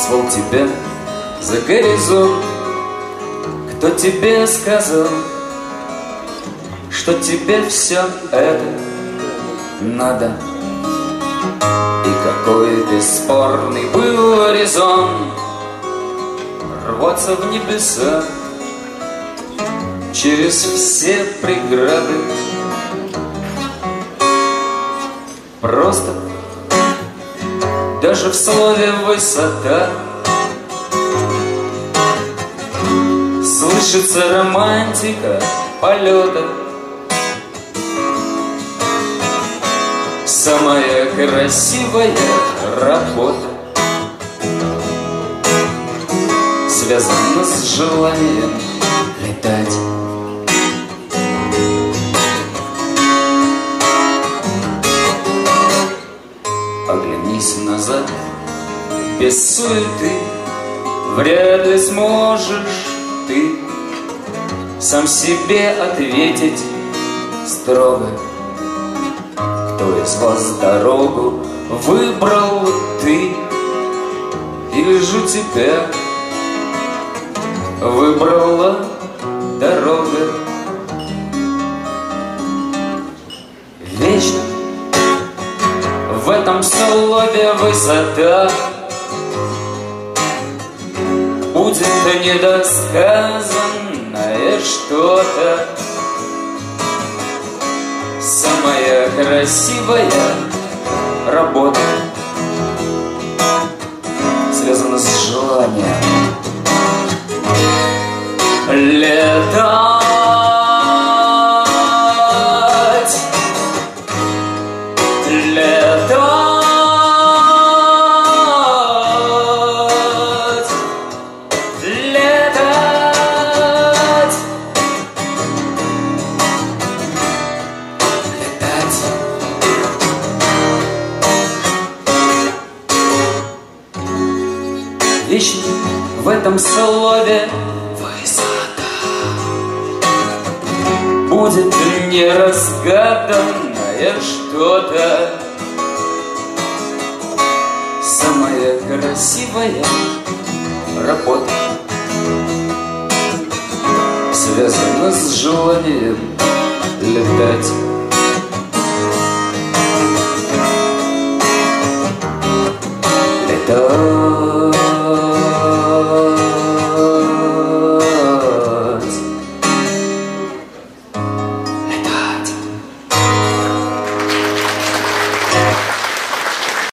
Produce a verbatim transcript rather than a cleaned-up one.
послал тебя за горизонт? Кто тебе сказал, что тебе все это надо? И какой бесспорный был резон рваться в небеса через все преграды? Просто даже в слове «высота» слышится романтика полета. Самая красивая работа связана с желанием летать. Оглянись назад, без суеты, вряд ли сможешь ты сам себе ответить строго. Кто из вас дорогу выбрал ты? Или же тебя выбрала дорога? Вечно в этом слове «высота» будет недосказанное что-то. Самая красивая работа связана с желанием летать. Летать. Летать. Вечно в этом слове «высота» будет неразгаданное что-то. Самая красивая работа связана с желанием летать.